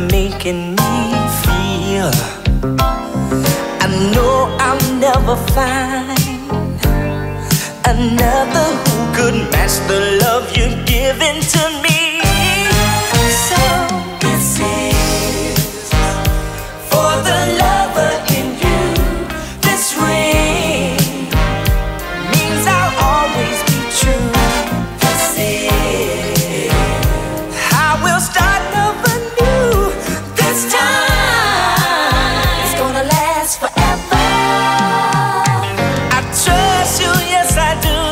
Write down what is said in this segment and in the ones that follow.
making me feel. I know I'll never find another who could match the love you're giving to me. So this is for the lover in you. This ring means I'll always be true. This is I will start over new. This time it's gonna last forever. I trust you, yes I do.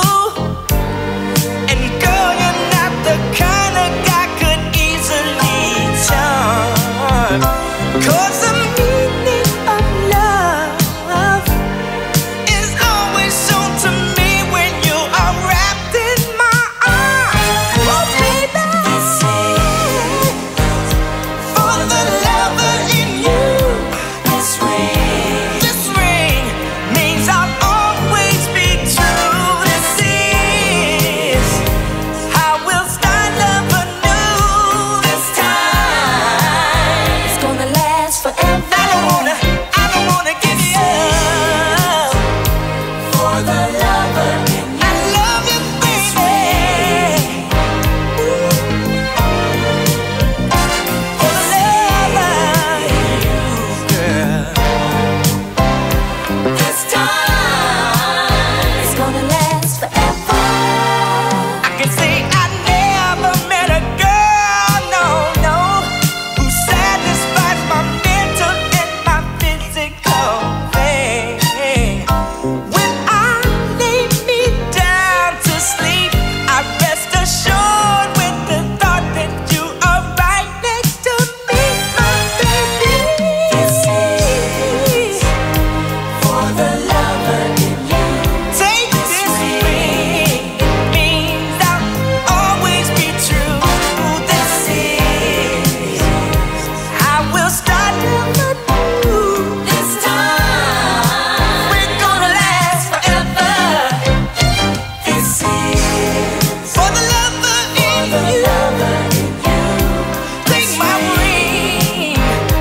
And girl, you're not the kind of guy could easily charm. 'Cause the meaning of love is always shown to me when you are wrapped in my arms. Oh baby, this is for the lover in you. This ring means I'll always be true. This is I will start love anew. This time it's gonna last forever. I don't wanna give you up. For the lover in you. I love you, baby. For the lover in you, girl. This time it's gonna last forever. I can say I never met a girl, no, who satisfies my mental and my physical pain. When I lay me down to sleep, I rest assured with the thought that you are right next to me, my baby. This is for the lover in you. Take this ring, it means I'll always be true. This is I will start over new. This time we're gonna last forever. This is for the lover in you. Take my ring.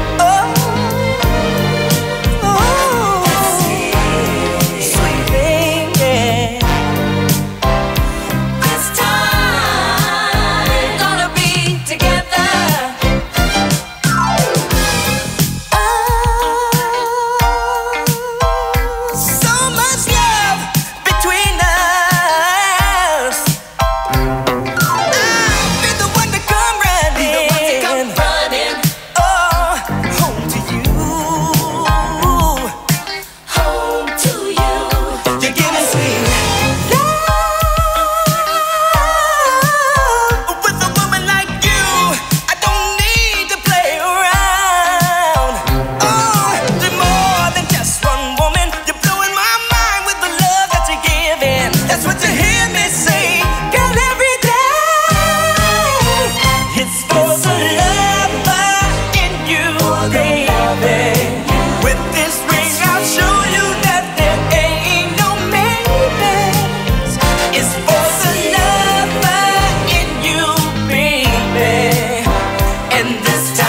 Sweet thing, yeah. This time we're gonna be together. So much love between us. I'll be the one to come running. Oh, home to you. Home to you. You're giving sweet love. With a woman like you, I don't need to play around. Oh, you're more than just one woman. You're blowing my mind with the love that you're giving. That's what you hear me say, girl, every day. It's for the lover in you, baby. With this ring, I'll show you that there ain't no maybes. It's for the lover in you, baby. And this